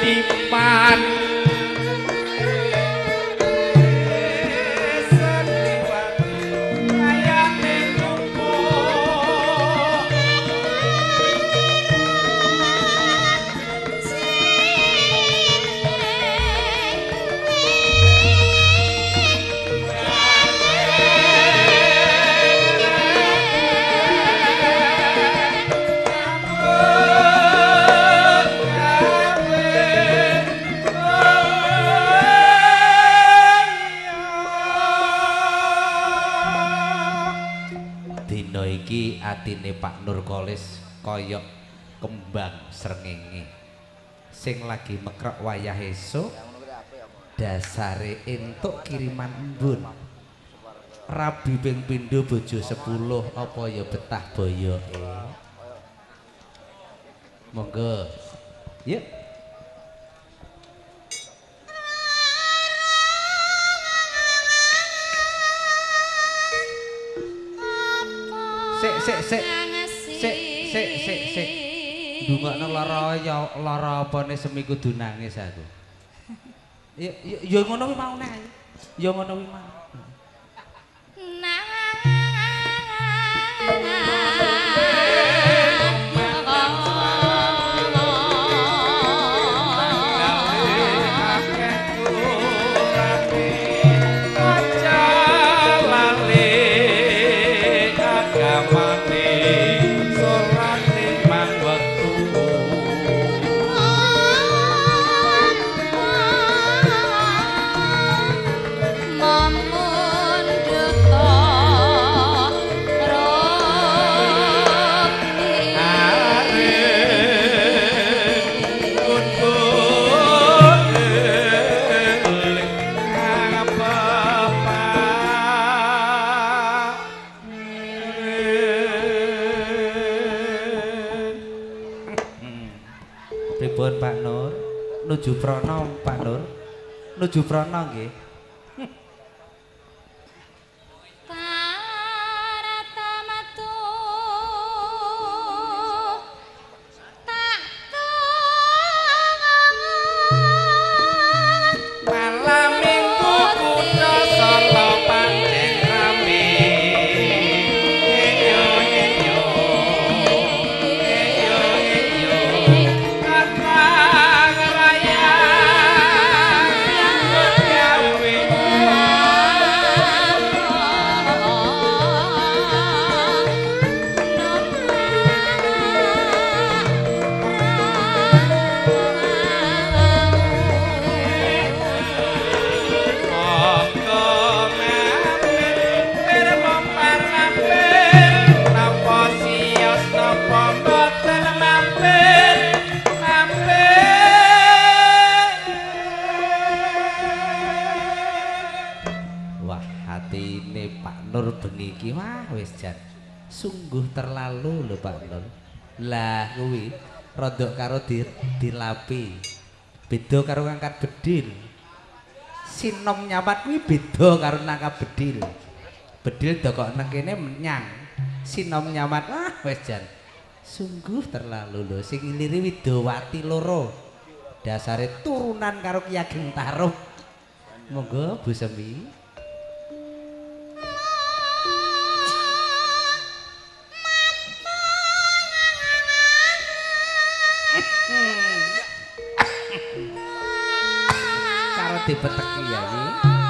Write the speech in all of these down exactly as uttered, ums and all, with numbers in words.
titipan atine Pak Nurkolis koyok kembang srengenge sing lagi mekrok wayah esuk dasare entuk kiriman embun rabi ping pindho bojo sepuluh apa ya betah boyoke monggo yuk sik sik sik sik sik sik sik ndungokno lara ya lara apane semi kudu nangis aku ya ya ngono kuwi mau nek ya ngono kuwi mau Pak Nur nuju Prono Pak Nur nuju Prono nggih sungguh terlalu lho Pak Nur lah kuwi rodok karo di, dilapi beda karo ngangkat bedil sinom nyamat kuwi beda karo nangkap bedil bedil dokok nang kene menyang sinom nyamat ah wis jan sungguh terlalu lho sing ilire Widowati loro dasare turunan karo Ki Ageng Tarub monggo Bu Sembi dipeteki ya iki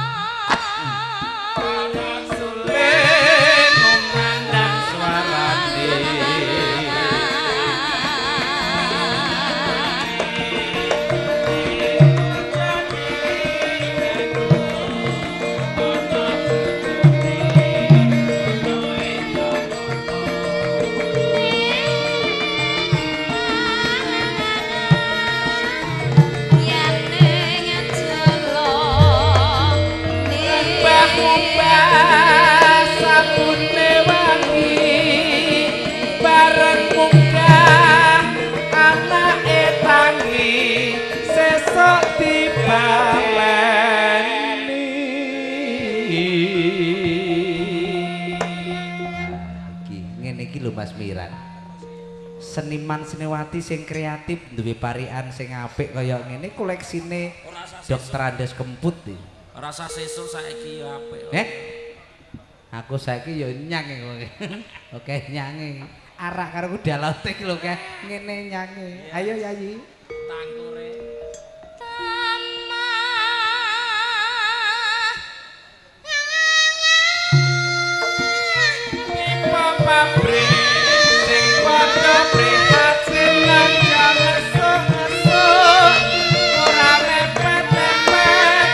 sulen ngomandang suarane seniman seniwati sing kreatif duwe parian sing apik kaya ngene koleksine Dokter Andes Kemput iki. Rasa sesuk saiki ya apik. Eh? Aku saiki ya nyang kowe. Oke nyange. Arak karo kuda laut iki lho kae ngene nyange. Ayo Yayi. Tangkure. Pabrik sing padha prihatin lan jangesuk-esuk ora mepet-mepet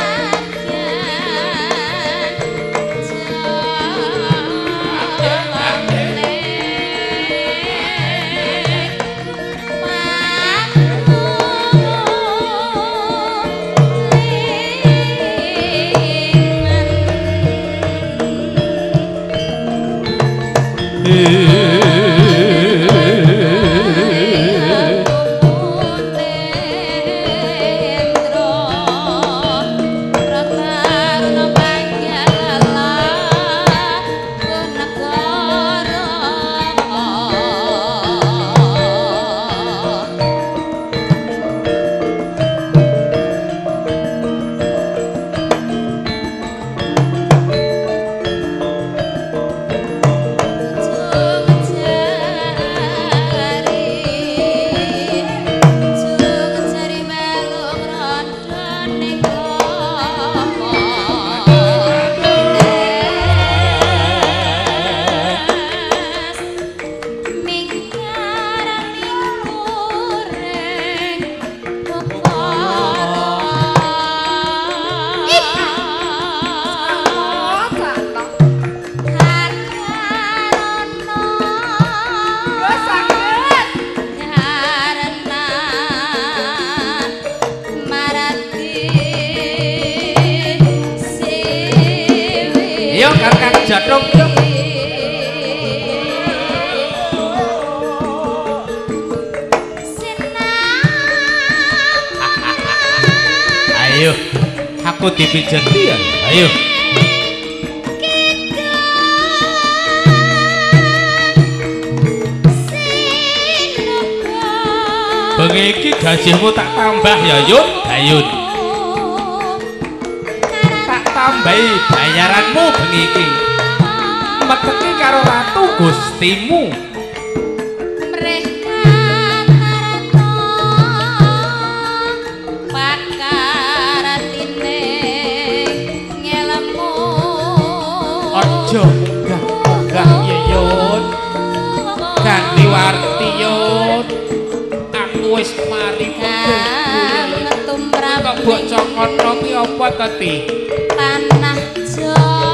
Jatuh ayo aku dipijati ya ayo bengi iki gajimu tak tambah ya Yun Ayun tak tambahi bayaranmu bengi iki meteki karo ratu gustimu mereka tarata pakaratine ngelemu aja enggak ya Yun ganti warti Yun aku wis mari metu mrambi kok mbok cokono ki apa to Ti tanah Jawa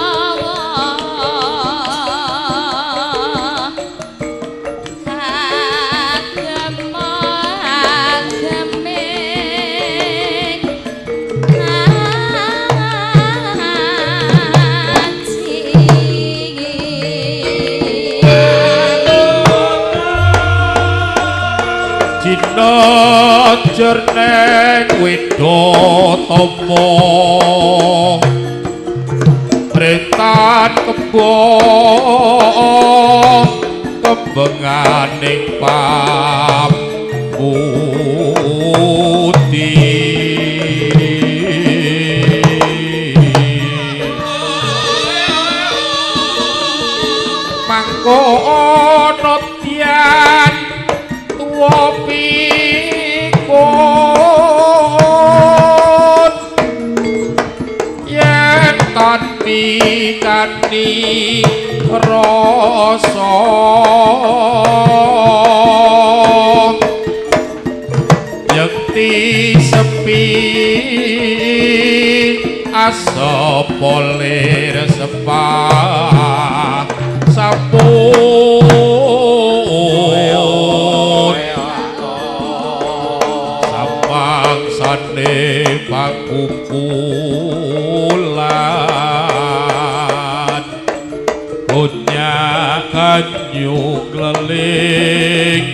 jerneng widodama pretan kebo kebenganing pambuti mangko ana tyan tuwa pikun yen tanpi kani rasa yakti sepi asa polir sepah sampun sane pakukulan punya kanyu keliling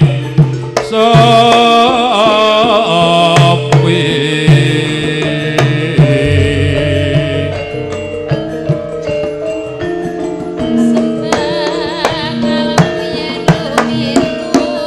sepi sebab yen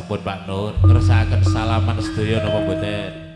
sampun Pak Nur ngersakaken salaman sedaya napa mboten